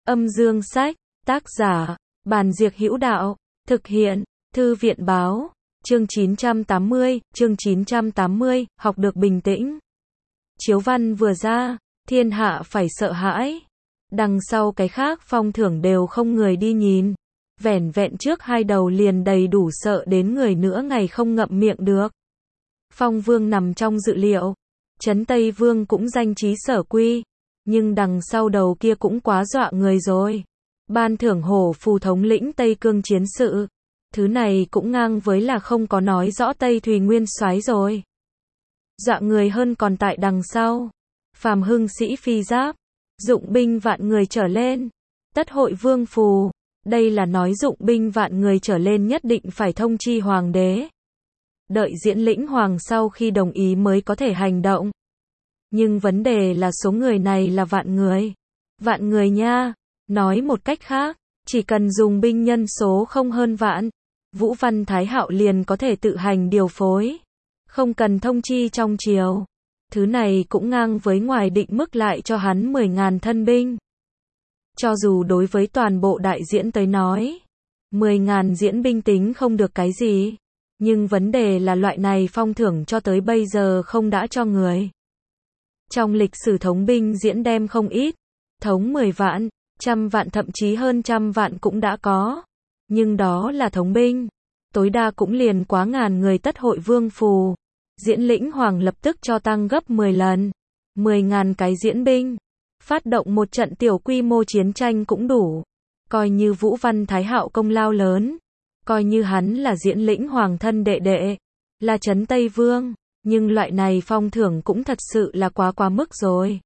Âm dương sách, tác giả, Bàn Diệc Hữu Đạo, thực hiện, Thư viện báo, chương 980, học được bình tĩnh. Chiếu văn vừa ra, thiên hạ phải sợ hãi. Đằng sau cái khác phong thưởng đều không người đi nhìn. Vẻn vẹn trước hai đầu liền đầy đủ sợ đến người nữa ngày không ngậm miệng được. Phong Vương nằm trong dự liệu. Trấn Tây Vương cũng danh trí sở quy. Nhưng đằng sau đầu kia cũng quá dọa người rồi. Ban thưởng hổ phù thống lĩnh Tây Cương chiến sự. Thứ này cũng ngang với là không có nói rõ Tây Thùy Nguyên soái rồi. Dọa người hơn còn tại đằng sau. Phàm hưng sĩ phi giáp. Dụng binh vạn người trở lên. Tất hội vương phù. Đây là nói dụng binh vạn người trở lên nhất định phải thông chi hoàng đế. Đợi Diễn Lĩnh Hoàng sau khi đồng ý mới có thể hành động. Nhưng vấn đề là số người này là vạn người. Vạn người nha. Nói một cách khác, chỉ cần dùng binh nhân số không hơn vạn, Vũ Văn Thái Hạo liền có thể tự hành điều phối. Không cần thông chi trong triều. Thứ này cũng ngang với ngoài định mức lại cho hắn 10.000 thân binh. Cho dù đối với toàn bộ đại diễn tới nói, 10.000 diễn binh tính không được cái gì. Nhưng vấn đề là loại này phong thưởng cho tới bây giờ không đã cho người. Trong lịch sử thống binh diễn đem không ít. Thống 10 vạn, 100 vạn thậm chí hơn 100 vạn cũng đã có. Nhưng đó là thống binh. Tối đa cũng liền quá ngàn người tất hội vương phù. Diễn Lĩnh Hoàng lập tức cho tăng gấp 10 lần. 10.000 cái diễn binh. Phát động một trận tiểu quy mô chiến tranh cũng đủ. Coi như Vũ Văn Thái Hạo công lao lớn. Coi như hắn là Diễn Lĩnh Hoàng thân đệ đệ. Là Trấn Tây Vương. Nhưng loại này phong thưởng cũng thật sự là quá mức rồi.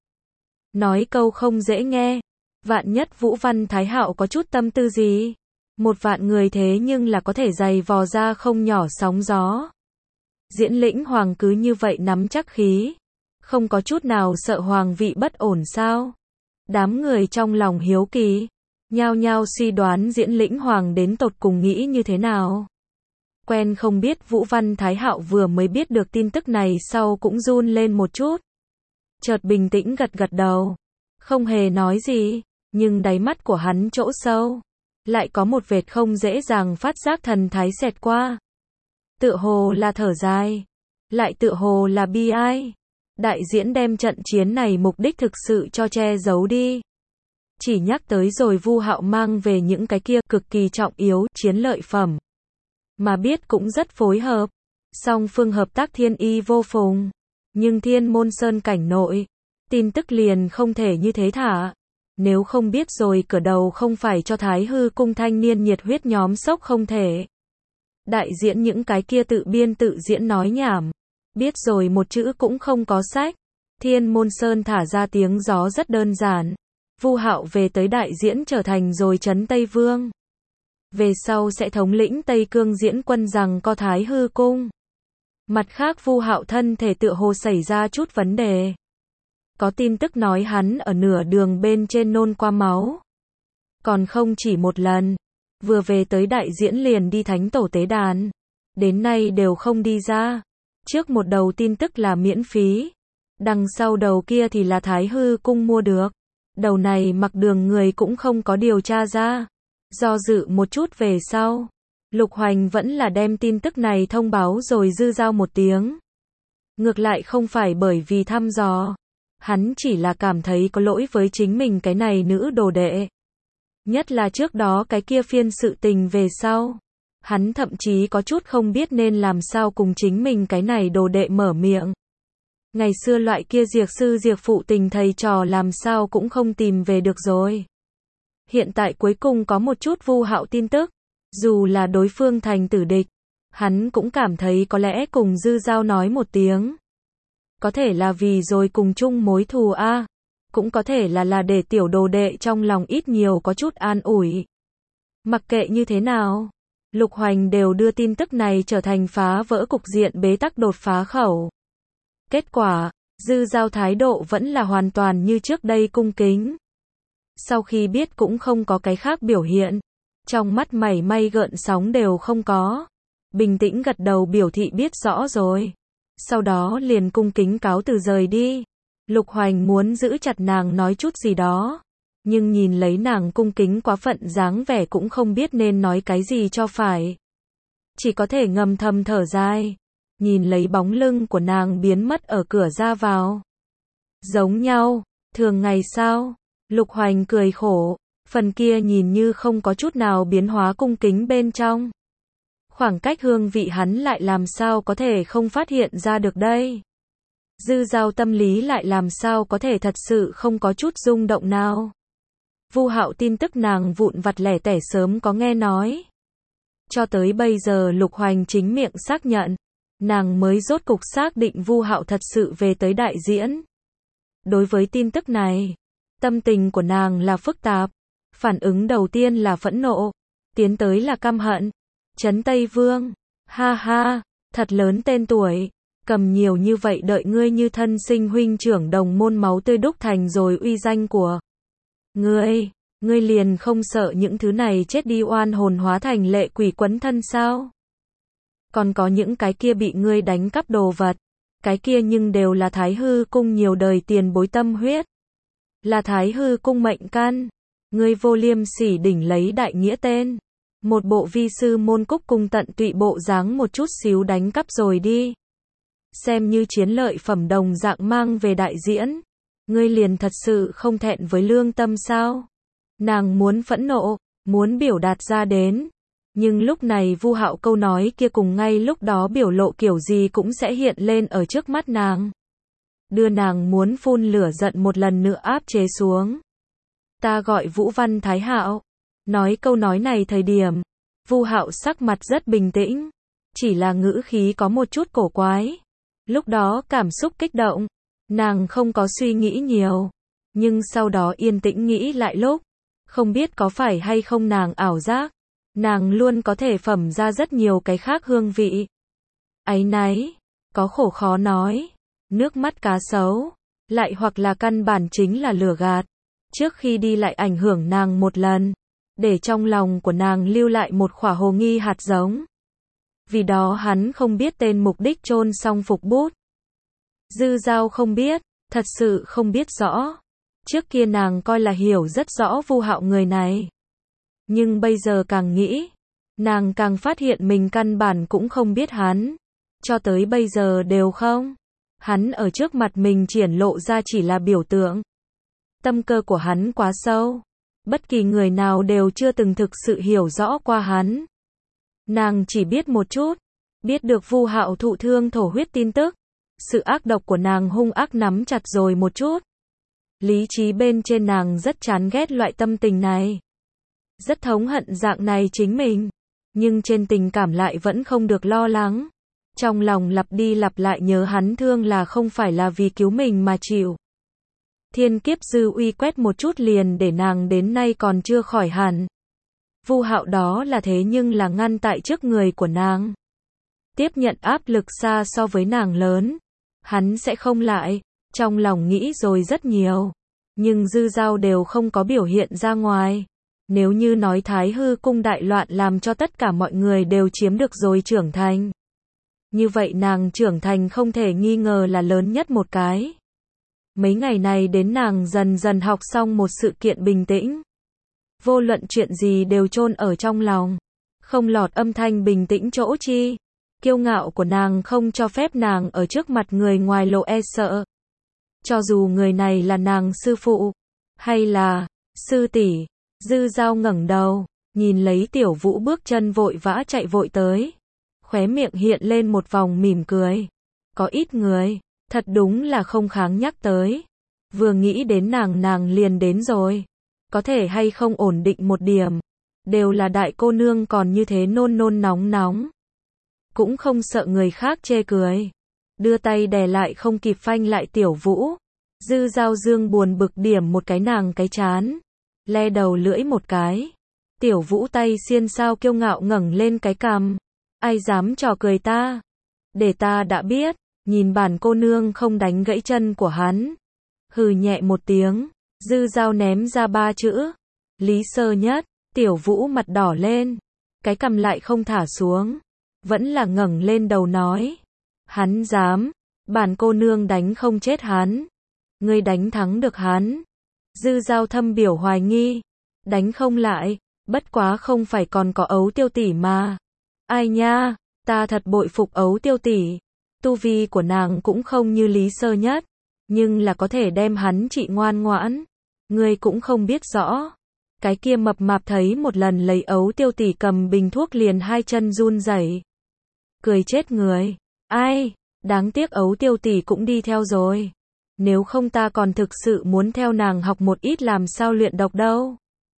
Nói câu không dễ nghe. Vạn nhất Vũ Văn Thái Hạo có chút tâm tư gì. Một vạn người thế nhưng là có thể giày vò ra không nhỏ sóng gió. Diễn Lĩnh Hoàng cứ như vậy nắm chắc khí. Không có chút nào sợ hoàng vị bất ổn sao. Đám người trong lòng hiếu kỳ. Nhao nhao suy đoán Diễn Lĩnh Hoàng đến tột cùng nghĩ như thế nào. Quen không biết Vũ Văn Thái Hạo vừa mới biết được tin tức này sau cũng run lên một chút. Chợt bình tĩnh gật đầu. Không hề nói gì. Nhưng đáy mắt của hắn chỗ sâu. Lại có một vệt không dễ dàng phát giác thần thái xẹt qua. Tựa hồ là thở dài. Lại tựa hồ là bi ai. Đại diễn đem trận chiến này mục đích thực sự cho che giấu đi. Chỉ nhắc tới rồi Vu Hạo mang về những cái kia cực kỳ trọng yếu chiến lợi phẩm. Mà biết cũng rất phối hợp. Song phương hợp tác thiên y vô phùng. Nhưng Thiên Môn Sơn cảnh nội. Tin tức liền không thể như thế thả. Nếu không biết rồi cửa đầu không phải cho Thái Hư cung thanh niên nhiệt huyết nhóm sốc không thể. Đại diễn những cái kia tự biên tự diễn nói nhảm. Biết rồi một chữ cũng không có sách. Thiên Môn Sơn thả ra tiếng gió rất đơn giản. Vu Hạo về tới đại diễn trở thành rồi Trấn Tây Vương. Về sau sẽ thống lĩnh Tây Cương diễn quân rằng có Thái Hư cung. Mặt khác Vu Hạo thân thể tựa hồ xảy ra chút vấn đề. Có tin tức nói hắn ở nửa đường bên trên nôn qua máu. Còn không chỉ một lần. Vừa về tới đại diễn liền đi thánh tổ tế đàn. Đến nay đều không đi ra. Trước một đầu tin tức là miễn phí. Đằng sau đầu kia thì là Thái Hư cung mua được. Đầu này mặc đường người cũng không có điều tra ra. Do dự một chút về sau. Lục Hoành vẫn là đem tin tức này thông báo rồi dư giao một tiếng. Ngược lại không phải bởi vì thăm dò. Hắn chỉ là cảm thấy có lỗi với chính mình cái này nữ đồ đệ. Nhất là trước đó cái kia phiên sự tình về sau. Hắn thậm chí có chút không biết nên làm sao cùng chính mình cái này đồ đệ mở miệng. Ngày xưa loại kia diệt sư diệt phụ tình thầy trò làm sao cũng không tìm về được rồi. Hiện tại cuối cùng có một chút Vu Hạo tin tức. Dù là đối phương thành tử địch. Hắn cũng cảm thấy có lẽ cùng dư giao nói một tiếng. Có thể là vì rồi cùng chung mối thù a. Cũng có thể là để tiểu đồ đệ trong lòng ít nhiều có chút an ủi. Mặc kệ như thế nào. Lục Hoành đều đưa tin tức này trở thành phá vỡ cục diện bế tắc đột phá khẩu. Kết quả, dư giao thái độ vẫn là hoàn toàn như trước đây cung kính. Sau khi biết cũng không có cái khác biểu hiện. Trong mắt mảy may gợn sóng đều không có. Bình tĩnh gật đầu biểu thị biết rõ rồi. Sau đó liền cung kính cáo từ rời đi. Lục Hoành muốn giữ chặt nàng nói chút gì đó. nhưng nhìn lấy nàng cung kính quá phận dáng vẻ cũng không biết nên nói cái gì cho phải. Chỉ có thể ngầm thầm thở dài, nhìn lấy bóng lưng của nàng biến mất ở cửa ra vào. Giống nhau, thường ngày sao? Lục Hoành cười khổ, phần kia nhìn như không có chút nào biến hóa cung kính bên trong. Khoảng cách hương vị hắn lại làm sao có thể không phát hiện ra được đây. Dư Dao tâm lý lại làm sao có thể thật sự không có chút rung động nào. Vu Hạo tin tức nàng vụn vặt lẻ tẻ sớm có nghe nói. Cho tới bây giờ Lục Hoành chính miệng xác nhận, nàng mới rốt cục xác định Vu Hạo thật sự về tới đại diễn. Đối với tin tức này, tâm tình của nàng là phức tạp. Phản ứng đầu tiên là phẫn nộ, tiến tới là căm hận. Trấn Tây Vương, ha ha, thật lớn tên tuổi, cầm nhiều như vậy đợi ngươi như thân sinh huynh trưởng đồng môn máu tươi đúc thành rồi uy danh của ngươi liền không sợ những thứ này chết đi oan hồn hóa thành lệ quỷ quấn thân sao? Còn có những cái kia bị ngươi đánh cắp đồ vật, cái kia nhưng đều là Thái Hư cung nhiều đời tiền bối tâm huyết, là Thái Hư cung mệnh căn. Ngươi vô liêm sỉ đỉnh lấy đại nghĩa tên, một bộ vi sư môn cúc cung tận tụy bộ dáng một chút xíu đánh cắp rồi đi. Xem như chiến lợi phẩm đồng dạng mang về đại diễn, ngươi liền thật sự không thẹn với lương tâm sao? Nàng muốn phẫn nộ, muốn biểu đạt ra đến, nhưng lúc này Vu Hạo câu nói kia cùng ngay lúc đó biểu lộ kiểu gì cũng sẽ hiện lên ở trước mắt nàng, đưa nàng muốn phun lửa giận một lần nữa áp chế xuống. Ta gọi Vũ Văn Thái Hạo. Nói câu nói này thời điểm, Vu Hạo sắc mặt rất bình tĩnh, chỉ là ngữ khí có một chút cổ quái. Lúc đó cảm xúc kích động, nàng không có suy nghĩ nhiều, nhưng sau đó yên tĩnh nghĩ lại lúc, không biết có phải hay không nàng ảo giác, nàng luôn có thể phẩm ra rất nhiều cái khác hương vị. Áy náy, có khổ khó nói, nước mắt cá sấu, lại hoặc là căn bản chính là lừa gạt. Trước khi đi lại ảnh hưởng nàng một lần, để trong lòng của nàng lưu lại một khỏa hồ nghi hạt giống. Vì đó hắn không biết tên mục đích chôn xong phục bút. Dư Dao không biết, thật sự không biết rõ. Trước kia nàng coi là hiểu rất rõ Vu Hạo người này. Nhưng bây giờ càng nghĩ, nàng càng phát hiện mình căn bản cũng không biết hắn. Cho tới bây giờ đều không. Hắn ở trước mặt mình triển lộ ra chỉ là biểu tượng. Tâm cơ của hắn quá sâu. Bất kỳ người nào đều chưa từng thực sự hiểu rõ qua hắn. Nàng chỉ biết một chút. Biết được Vu Hạo thụ thương thổ huyết tin tức. Sự ác độc của nàng hung ác nắm chặt rồi một chút. Lý trí bên trên nàng rất chán ghét loại tâm tình này. Rất thống hận dạng này chính mình. Nhưng trên tình cảm lại vẫn không được lo lắng. Trong lòng lặp đi lặp lại nhớ hắn thương là không phải là vì cứu mình mà chịu. Thiên kiếp dư uy quét một chút liền để nàng đến nay còn chưa khỏi hẳn. Vu Hạo đó là thế nhưng là ngăn tại trước người của nàng. Tiếp nhận áp lực xa so với nàng lớn. Hắn sẽ không lại, trong lòng nghĩ rồi rất nhiều. Nhưng Dư Dao đều không có biểu hiện ra ngoài. Nếu như nói Thái Hư cung đại loạn làm cho tất cả mọi người đều chiếm được rồi trưởng thành. Như vậy nàng trưởng thành không thể nghi ngờ là lớn nhất một cái. Mấy ngày này đến nàng dần dần học xong một sự kiện bình tĩnh. Vô luận chuyện gì đều chôn ở trong lòng. Không lọt âm thanh bình tĩnh chỗ chi. Kiêu ngạo của nàng không cho phép nàng ở trước mặt người ngoài lộ e sợ. Cho dù người này là nàng sư phụ, hay là sư tỷ. Dư Dao ngẩng đầu, nhìn lấy Tiểu Vũ bước chân vội vã chạy vội tới. Khóe miệng hiện lên một vòng mỉm cười. Có ít người, thật đúng là không kháng nhắc tới. Vừa nghĩ đến nàng liền đến rồi. Có thể hay không ổn định một điểm. Đều là đại cô nương còn như thế nôn nôn nóng nóng. Cũng không sợ người khác chê cười. Đưa tay đè lại không kịp phanh lại Tiểu Vũ. Dư Dao dương buồn bực điểm một cái nàng cái chán. Le đầu lưỡi một cái. Tiểu Vũ tay xiên sao kiêu ngạo ngẩng lên cái cằm. Ai dám trò cười ta? Để ta đã biết. Nhìn bản cô nương không đánh gãy chân của hắn. Hừ nhẹ một tiếng. Dư Dao ném ra 3 chữ. Lý Sơ Nhất. Tiểu Vũ mặt đỏ lên. Cái cằm lại không thả xuống. Vẫn là ngẩng lên đầu nói. Hắn dám. Bản cô nương đánh không chết hắn. Ngươi đánh thắng được hắn. Dư Dao thâm biểu hoài nghi. Đánh không lại, bất quá không phải còn có Ấu Tiêu tỷ mà. Ai nha, ta thật bội phục Ấu Tiêu tỷ. Tu vi của nàng cũng không như Lý Sơ Nhất, nhưng là có thể đem hắn trị ngoan ngoãn. Ngươi cũng không biết rõ. Cái kia mập mạp thấy một lần lấy Ấu Tiêu tỷ cầm bình thuốc liền hai chân run rẩy. Cười chết người. Ai, đáng tiếc Ấu Tiêu tỷ cũng đi theo rồi. Nếu không ta còn thực sự muốn theo nàng học một ít làm sao luyện độc đâu.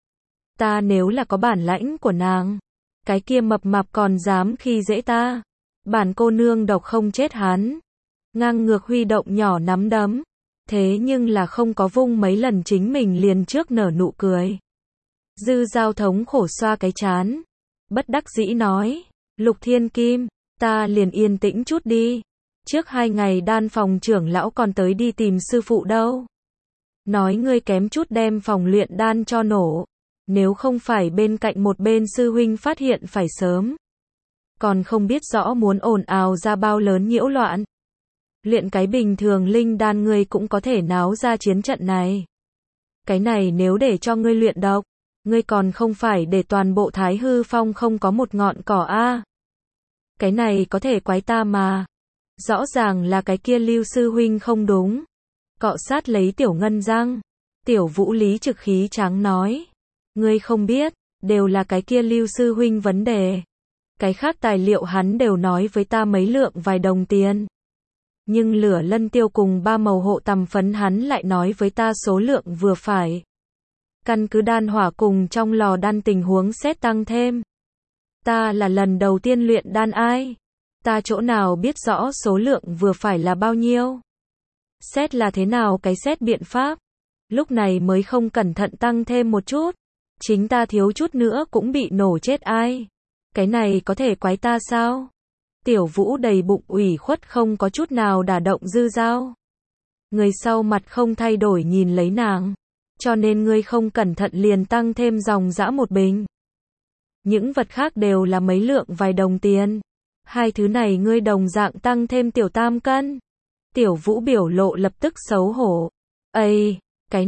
Ta nếu là có bản lãnh của nàng, cái kia mập mạp còn dám khi dễ ta. Bản cô nương độc không chết hắn. Ngang ngược huy động nhỏ nắm đấm. Thế nhưng là không có vung mấy lần chính mình liền trước nở nụ cười. Dư Dao thống khổ xoa cái trán. Bất đắc dĩ nói. Lục Thiên Kim, ta liền yên tĩnh chút đi. Trước 2 ngày đan phòng trưởng lão còn tới đi tìm sư phụ đâu. Nói ngươi kém chút đem phòng luyện đan cho nổ. Nếu không phải bên cạnh một bên sư huynh phát hiện phải sớm. Còn không biết rõ muốn ồn ào ra bao lớn nhiễu loạn. Luyện cái bình thường linh đan ngươi cũng có thể náo ra chiến trận này. Cái này nếu để cho ngươi luyện độc, ngươi còn không phải để toàn bộ Thái Hư Phong không có một ngọn cỏ a. Cái này có thể quái ta mà. Rõ ràng là cái kia Lưu sư huynh không đúng. Cọ sát lấy Tiểu Ngân răng. Tiểu Vũ lý trực khí tráng nói. Ngươi không biết, đều là cái kia Lưu sư huynh vấn đề. Cái khác tài liệu hắn đều nói với ta mấy lượng vài đồng tiền. Nhưng lửa lân tiêu cùng 3 màu hộ tầm phấn hắn lại nói với ta số lượng vừa phải. Căn cứ đan hỏa cùng trong lò đan tình huống xét tăng thêm. Ta là lần đầu tiên luyện đan ai? Ta chỗ nào biết rõ số lượng vừa phải là bao nhiêu? Xét là thế nào cái xét biện pháp? Lúc này mới không cẩn thận tăng thêm một chút. Chính ta thiếu chút nữa cũng bị nổ chết ai? Cái này có thể quái ta sao? Tiểu Vũ đầy bụng ủy khuất không có chút nào đả động Dư Dao. Người sau mặt không thay đổi nhìn lấy nàng. Cho nên ngươi không cẩn thận liền tăng thêm dòng dã một bình. Những vật khác đều là mấy lượng vài đồng tiền. Hai thứ này ngươi đồng dạng tăng thêm tiểu tam cân. Tiểu Vũ biểu lộ lập tức xấu hổ. Ây,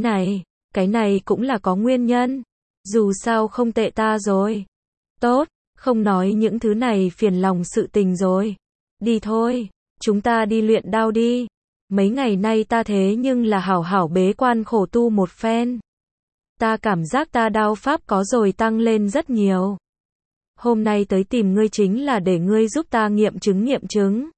cái này cũng là có nguyên nhân. Dù sao không tệ ta rồi. Tốt, không nói những thứ này phiền lòng sự tình rồi. Đi thôi, chúng ta đi luyện đao đi. Mấy ngày nay ta thế nhưng là hảo hảo bế quan khổ tu một phen. Ta cảm giác ta đao pháp có rồi tăng lên rất nhiều. Hôm nay tới tìm ngươi chính là để ngươi giúp ta nghiệm chứng.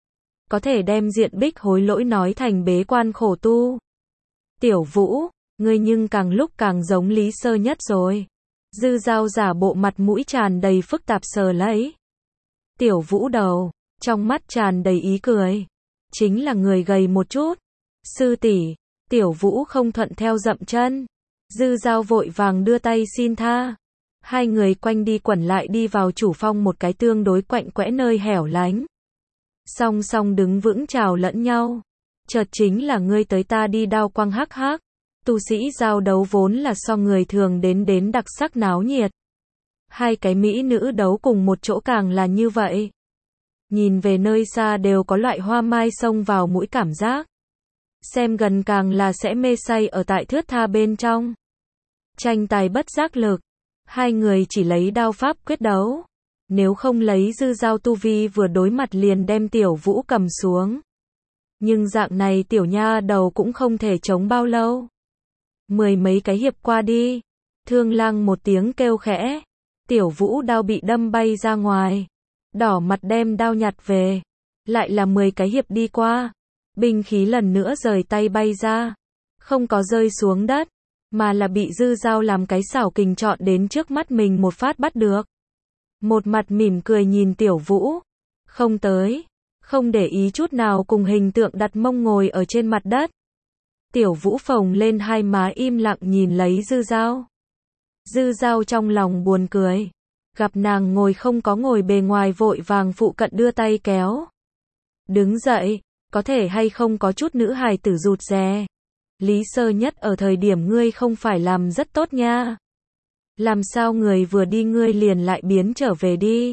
Có thể đem Diện Bích hối lỗi nói thành bế quan khổ tu. Tiểu Vũ, ngươi nhưng càng lúc càng giống Lý Sơ Nhất rồi. Dư Dao giả bộ mặt mũi tràn đầy phức tạp sờ lấy. Tiểu Vũ đầu, trong mắt tràn đầy ý cười. Chính là người gầy một chút. Sư tỷ, Tiểu Vũ không thuận theo dậm chân. Dư Dao vội vàng đưa tay xin tha. Hai người quanh đi quẩn lại đi vào chủ phong một cái tương đối quạnh quẽ nơi hẻo lánh. Song song đứng vững chào lẫn nhau. Chợt chính là ngươi tới ta đi đao quang hắc hắc. Tu sĩ giao đấu vốn là so người thường đến đặc sắc náo nhiệt. Hai cái mỹ nữ đấu cùng một chỗ càng là như vậy. Nhìn về nơi xa đều có loại hoa mai xông vào mũi cảm giác. Xem gần càng là sẽ mê say ở tại thướt tha bên trong. Tranh tài bất giác lực. Hai người chỉ lấy đao pháp quyết đấu. Nếu không lấy Dư Dao tu vi vừa đối mặt liền đem Tiểu Vũ cầm xuống. Nhưng dạng này tiểu nha đầu cũng không thể chống bao lâu. 10 mấy cái hiệp qua đi. Thương Lang một tiếng kêu khẽ. Tiểu Vũ đao bị đâm bay ra ngoài. Đỏ mặt đem đao nhặt về. Lại là 10 cái hiệp đi qua. Binh khí lần nữa rời tay bay ra. Không có rơi xuống đất. Mà là bị Dư Dao làm cái xảo kình chọn đến trước mắt mình một phát bắt được. Một mặt mỉm cười nhìn Tiểu Vũ. Không tới. Không để ý chút nào cùng hình tượng đặt mông ngồi ở trên mặt đất. Tiểu Vũ phồng lên hai má im lặng nhìn lấy Dư Dao. Dư Dao trong lòng buồn cười. Gặp nàng ngồi không có ngồi bề ngoài vội vàng phụ cận đưa tay kéo. Đứng dậy, có thể hay không có chút nữ hài tử rụt rè. Lý Sơ Nhất ở thời điểm ngươi không phải làm rất tốt nha. Làm sao người vừa đi ngươi liền lại biến trở về đi.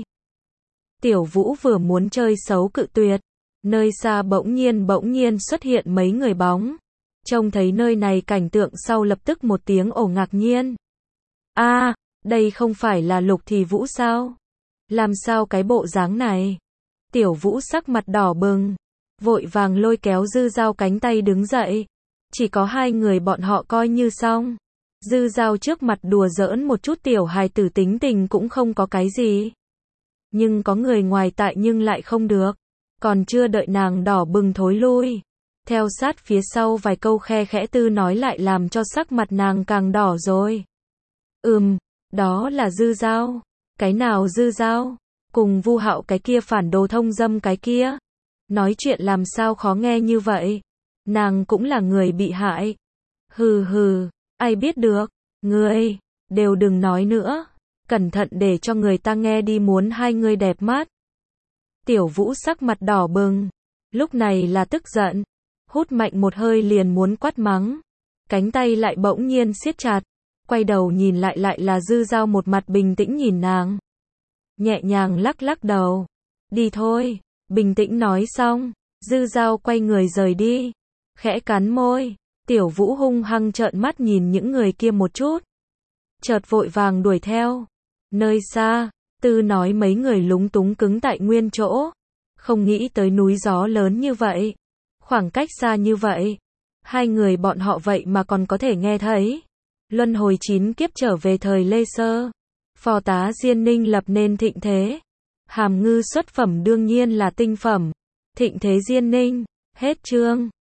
Tiểu Vũ vừa muốn chơi xấu cự tuyệt. Nơi xa bỗng nhiên xuất hiện mấy người bóng. Trông thấy nơi này cảnh tượng sau lập tức một tiếng ồ ngạc nhiên. A, đây không phải là Lục Thì Vũ sao? Làm sao cái bộ dáng này? Tiểu Vũ sắc mặt đỏ bừng, vội vàng lôi kéo Dư Dao cánh tay đứng dậy. Chỉ có hai người bọn họ coi như xong. Dư Dao trước mặt đùa giỡn một chút tiểu hài tử tính tình cũng không có cái gì. Nhưng có người ngoài tại nhưng lại không được. Còn chưa đợi nàng đỏ bừng thối lui. Theo sát phía sau vài câu khe khẽ tư nói lại làm cho sắc mặt nàng càng đỏ rồi. Đó là Dư Dao. Cái nào Dư Dao? Cùng Vu Hạo cái kia phản đồ thông dâm cái kia. Nói chuyện làm sao khó nghe như vậy? Nàng cũng là người bị hại. Hừ, ai biết được. Ngươi, đều đừng nói nữa. Cẩn thận để cho người ta nghe đi muốn hai người đẹp mắt. Tiểu Vũ sắc mặt đỏ bừng. Lúc này là tức giận. Hút mạnh một hơi liền muốn quát mắng. Cánh tay lại bỗng nhiên siết chặt. Quay đầu nhìn lại là Dư Dao một mặt bình tĩnh nhìn nàng. Nhẹ nhàng lắc lắc đầu. Đi thôi, bình tĩnh nói xong. Dư Dao quay người rời đi. Khẽ cắn môi. Tiểu Vũ hung hăng trợn mắt nhìn những người kia một chút. Chợt vội vàng đuổi theo. Nơi xa, Tư nói mấy người lúng túng cứng tại nguyên chỗ. Không nghĩ tới núi gió lớn như vậy. Khoảng cách xa như vậy. Hai người bọn họ vậy mà còn có thể nghe thấy. Luân hồi 9 kiếp trở về thời Lê Sơ. Phò tá Diên Ninh lập nên thịnh thế. Hàm Ngư xuất phẩm đương nhiên là tinh phẩm. Thịnh thế Diên Ninh. Hết chương.